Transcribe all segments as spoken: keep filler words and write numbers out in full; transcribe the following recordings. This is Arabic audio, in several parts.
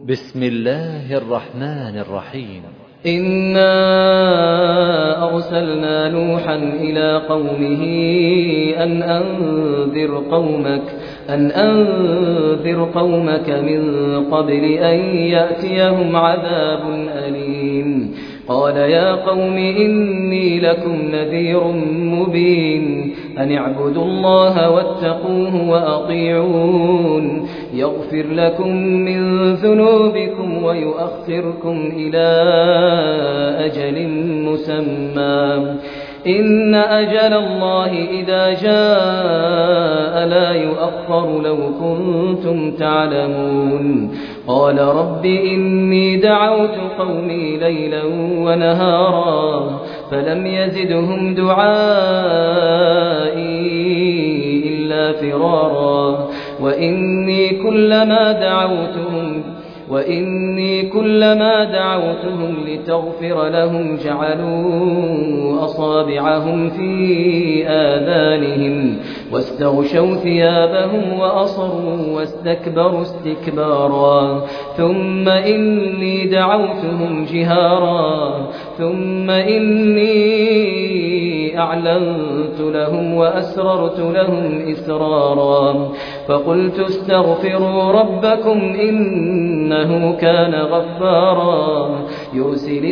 بسم الله الرحمن الرحيم. إنا أرسلنا نوحا إلى قومه أن أنذر قومك أن أنذر قومك من قبل أن يأتيهم عذاب أليم. قال يا قوم إني لكم نذير مبين أن اعبدوا الله واتقوه وأطيعون يغفر لكم من ذنوبكم ويؤخركم إلى أجل مسمى إن أجل الله إذا جاء لا يؤخر لو كنتم تعلمون. قال رب إني دعوت قومي ليلا ونهارا فلم يزدهم دعائي إلا فرارا وإني كلما دعوتهم وإني كلما دعوتهم لتغفر لهم جعلوا أصابعهم في آذانهم واستغشوا ثيابهم وأصروا واستكبروا استكبارا ثم إني دعوتهم جهارا ثم إني أعلنت لهم وأسررت لهم إسرارا فقلت استغفروا ربكم إنه كان غفارا يرسل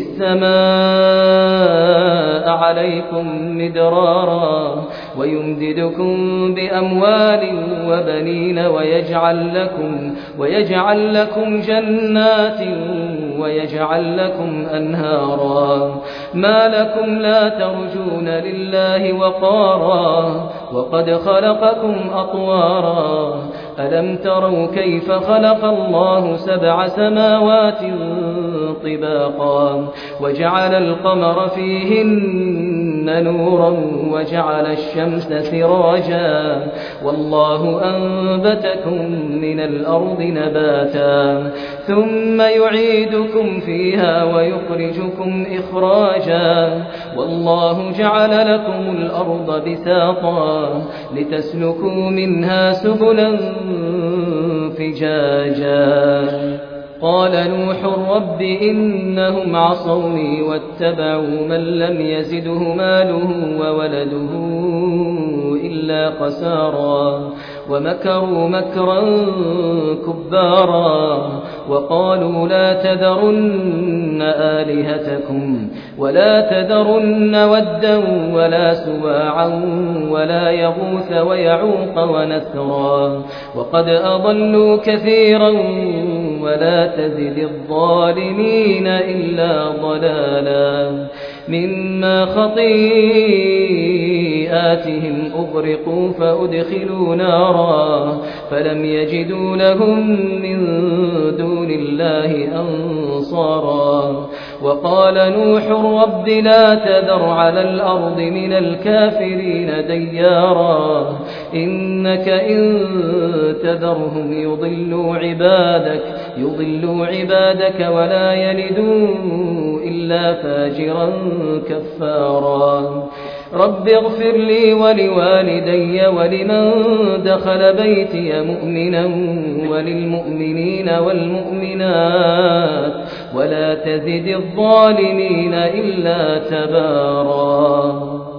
السماء عليكم مدرارا ويمددكم بأموال وبنين ويجعل لكم, ويجعل لكم جنات ويجعل لكم أنهارا ما لكم لا ترجون لله وقارا وقد خلقكم أطوارا ألم تروا كيف خلق الله سبع سماوات طباقا وجعل القمر فيهن نورا وجعل الشمس سراجا والله أنبتكم من الأرض نباتا ثم يعيدكم فيها ويخرجكم إخراجا والله جعل لكم الأرض بساطا لتسلكوا منها سبلا فجاجا. قال نوح رب إنهم عصوني واتبعوا من لم يزده ماله وولده إلا خسارا ومكروا مكرا كبارا وقالوا لا تذرن آلهتكم ولا تذرن ودا ولا سواعا ولا يغوث ويعوق ونسرا وقد أضلوا كثيرا ولا تزد الظالمين إلا ضلالا مما خطيئاتهم أغرقوا فأدخلوا نارا فلم يجدوا لهم من دون الله أنصارا وقال نوح رب لا تذر على الأرض من الكافرين ديارا إنك إن تذرهم يضلوا عبادك يضلوا عبادك ولا يلدوا إلا فاجرا كفارا رب اغفر لي ولوالدي ولمن دخل بيتي مؤمنا وللمؤمنين والمؤمنات ولا تزد الظالمين إلا تبارا.